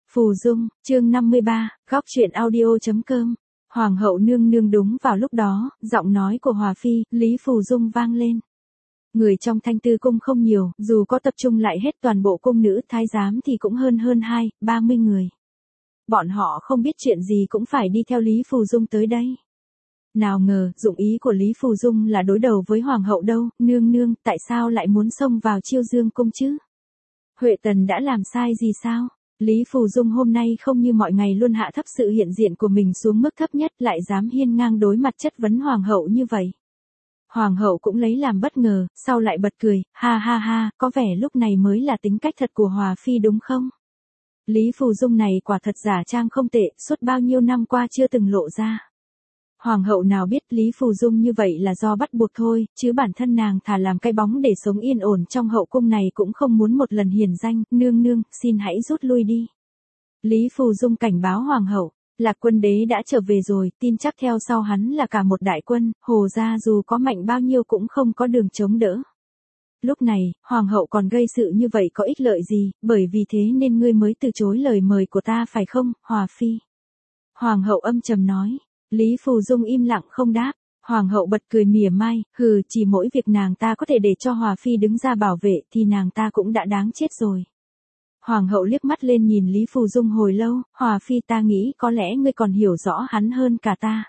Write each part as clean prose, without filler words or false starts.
Phù Dung, chương 53, góc truyện audio.com. Hoàng hậu nương nương. Đúng vào lúc đó, giọng nói của Hòa Phi, Lý Phù Dung vang lên. Người trong Thanh Tư cung không nhiều, dù có tập trung lại hết toàn bộ cung nữ thái giám thì cũng hơn 30 người. Bọn họ không biết chuyện gì cũng phải đi theo Lý Phù Dung tới đây. Nào ngờ, dụng ý của Lý Phù Dung là đối đầu với Hoàng hậu đâu, nương nương, tại sao lại muốn xông vào Chiêu Dương cung chứ? Huệ Tần đã làm sai gì sao? Lý Phù Dung hôm nay không như mọi ngày luôn hạ thấp sự hiện diện của mình xuống mức thấp nhất, lại dám hiên ngang đối mặt chất vấn Hoàng hậu như vậy. Hoàng hậu cũng lấy làm bất ngờ, sau lại bật cười, ha ha ha, có vẻ lúc này mới là tính cách thật của Hòa Phi đúng không? Lý Phù Dung này quả thật giả trang không tệ, suốt bao nhiêu năm qua chưa từng lộ ra. Hoàng hậu nào biết Lý Phù Dung như vậy là do bắt buộc thôi, chứ bản thân nàng thà làm cái bóng để sống yên ổn trong hậu cung này cũng không muốn một lần hiển danh. Nương nương, xin hãy rút lui đi. Lý Phù Dung cảnh báo Hoàng hậu, Lạc Quân đế đã trở về rồi, tin chắc theo sau hắn là cả một đại quân, Hồ gia dù có mạnh bao nhiêu cũng không có đường chống đỡ. Lúc này, Hoàng hậu còn gây sự như vậy có ích lợi gì, bởi vì thế nên ngươi mới từ chối lời mời của ta phải không, Hòa Phi? Hoàng hậu âm trầm nói. Lý Phù Dung im lặng không đáp. Hoàng hậu bật cười mỉa mai, hừ, chỉ mỗi việc nàng ta có thể để cho Hòa Phi đứng ra bảo vệ thì nàng ta cũng đã đáng chết rồi. Hoàng hậu liếc mắt lên nhìn Lý Phù Dung hồi lâu, Hòa Phi, ta nghĩ có lẽ ngươi còn hiểu rõ hắn hơn cả ta.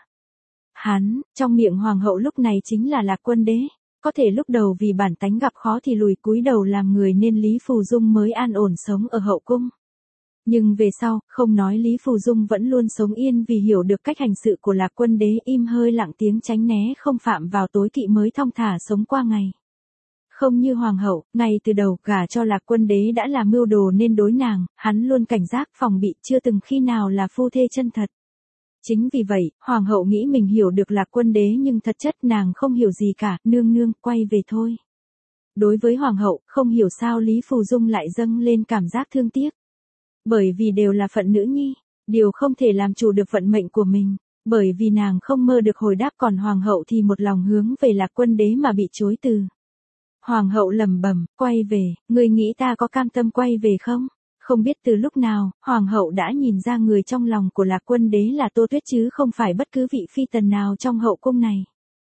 Hắn, trong miệng Hoàng hậu lúc này chính là Lạc Quân đế. Có thể lúc đầu vì bản tánh gặp khó thì lùi cúi đầu làm người nên Lý Phù Dung mới an ổn sống ở hậu cung. Nhưng về sau, không nói Lý Phù Dung vẫn luôn sống yên vì hiểu được cách hành sự của Lạc Quân đế, im hơi lặng tiếng tránh né không phạm vào tối kỵ mới thong thả sống qua ngày. Không như Hoàng hậu, ngay từ đầu gả cho Lạc Quân đế đã là mưu đồ nên đối nàng, hắn luôn cảnh giác phòng bị, chưa từng khi nào là phu thê chân thật. Chính vì vậy, Hoàng hậu nghĩ mình hiểu được Lạc Quân đế nhưng thật chất nàng không hiểu gì cả, nương nương, quay về thôi. Đối với Hoàng hậu, không hiểu sao Lý Phù Dung lại dâng lên cảm giác thương tiếc. Bởi vì đều là phận nữ nhi, điều không thể làm chủ được vận mệnh của mình, bởi vì nàng không mơ được hồi đáp, còn Hoàng hậu thì một lòng hướng về Lạc Quân đế mà bị chối từ. Hoàng hậu lẩm bẩm, quay về, ngươi nghĩ ta có cam tâm quay về không? Không biết từ lúc nào, Hoàng hậu đã nhìn ra người trong lòng của Lạc Quân đế là Tô Tuyết chứ không phải bất cứ vị phi tần nào trong hậu cung này.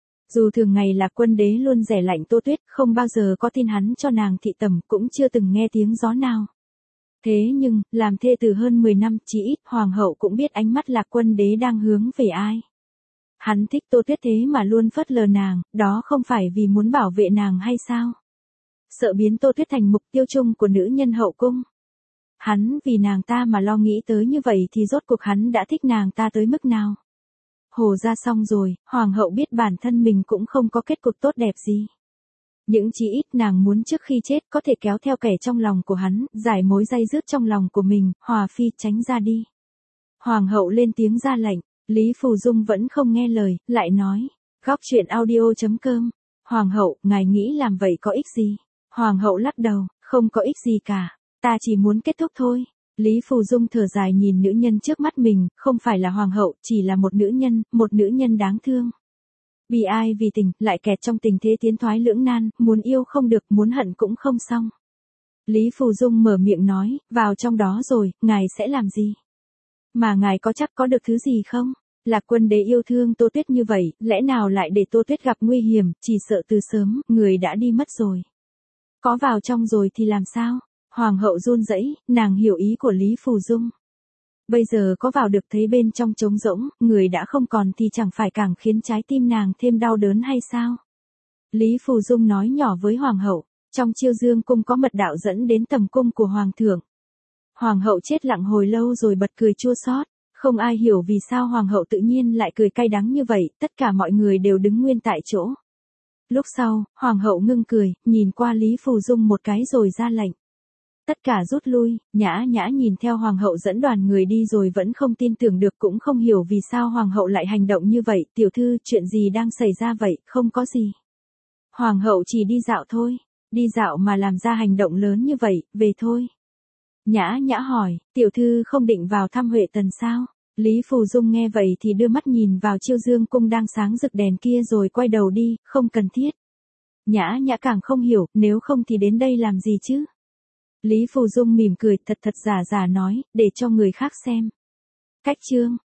Dù thường ngày Lạc Quân đế luôn rẻ lạnh Tô Tuyết, không bao giờ có tin hắn cho nàng thị tẩm, cũng chưa từng nghe tiếng gió nào. Thế nhưng, làm thê từ hơn 10 năm, chỉ ít Hoàng hậu cũng biết ánh mắt Lạc Quân đế đang hướng về ai. Hắn thích Tô Tuyết thế mà luôn phớt lờ nàng, đó không phải vì muốn bảo vệ nàng hay sao? Sợ biến Tô Tuyết thành mục tiêu chung của nữ nhân hậu cung. Hắn vì nàng ta mà lo nghĩ tới như vậy thì rốt cuộc hắn đã thích nàng ta tới mức nào? Hồ ra xong rồi, Hoàng hậu biết bản thân mình cũng không có kết cục tốt đẹp gì. Những chí ít nàng muốn trước khi chết có thể kéo theo kẻ trong lòng của hắn, giải mối day dứt trong lòng của mình. Hòa Phi, tránh ra đi. Hoàng hậu lên tiếng ra lệnh, Lý Phù Dung vẫn không nghe lời, lại nói, góc truyện audio.com. Hoàng hậu, ngài nghĩ làm vậy có ích gì? Hoàng hậu lắc đầu, không có ích gì cả, ta chỉ muốn kết thúc thôi. Lý Phù Dung thở dài nhìn nữ nhân trước mắt mình, không phải là hoàng hậu, chỉ là một nữ nhân đáng thương. Vì ai vì tình, lại kẹt trong tình thế tiến thoái lưỡng nan, muốn yêu không được, muốn hận cũng không xong. Lý Phù Dung mở miệng nói, vào trong đó rồi, ngài sẽ làm gì? Mà ngài có chắc có được thứ gì không? Lạc Quân đế yêu thương Tô Tuyết như vậy, lẽ nào lại để Tô Tuyết gặp nguy hiểm, chỉ sợ từ sớm, người đã đi mất rồi. Có vào trong rồi thì làm sao? Hoàng hậu run rẩy, nàng hiểu ý của Lý Phù Dung. Bây giờ có vào được thấy bên trong trống rỗng, người đã không còn thì chẳng phải càng khiến trái tim nàng thêm đau đớn hay sao? Lý Phù Dung nói nhỏ với Hoàng hậu, trong Chiêu Dương cung có mật đạo dẫn đến tầm cung của Hoàng thượng. Hoàng hậu chết lặng hồi lâu rồi bật cười chua xót, không ai hiểu vì sao Hoàng hậu tự nhiên lại cười cay đắng như vậy, tất cả mọi người đều đứng nguyên tại chỗ. Lúc sau, Hoàng hậu ngưng cười, nhìn qua Lý Phù Dung một cái rồi ra lệnh. Tất cả rút lui. Nhã Nhã nhìn theo Hoàng hậu dẫn đoàn người đi rồi vẫn không tin tưởng được, cũng không hiểu vì sao Hoàng hậu lại hành động như vậy. Tiểu thư, chuyện gì đang xảy ra vậy? Không có gì. Hoàng hậu chỉ đi dạo thôi. Đi dạo mà làm ra hành động lớn như vậy, về thôi. Nhã Nhã hỏi, tiểu thư không định vào thăm Huệ Tần sao? Lý Phù Dung nghe vậy thì đưa mắt nhìn vào Chiêu Dương cung đang sáng rực đèn kia rồi quay đầu đi, không cần thiết. Nhã Nhã càng không hiểu, nếu không thì đến đây làm gì chứ? Lý Phù Dung mỉm cười thật thật giả giả nói, để cho người khác xem. Cách chương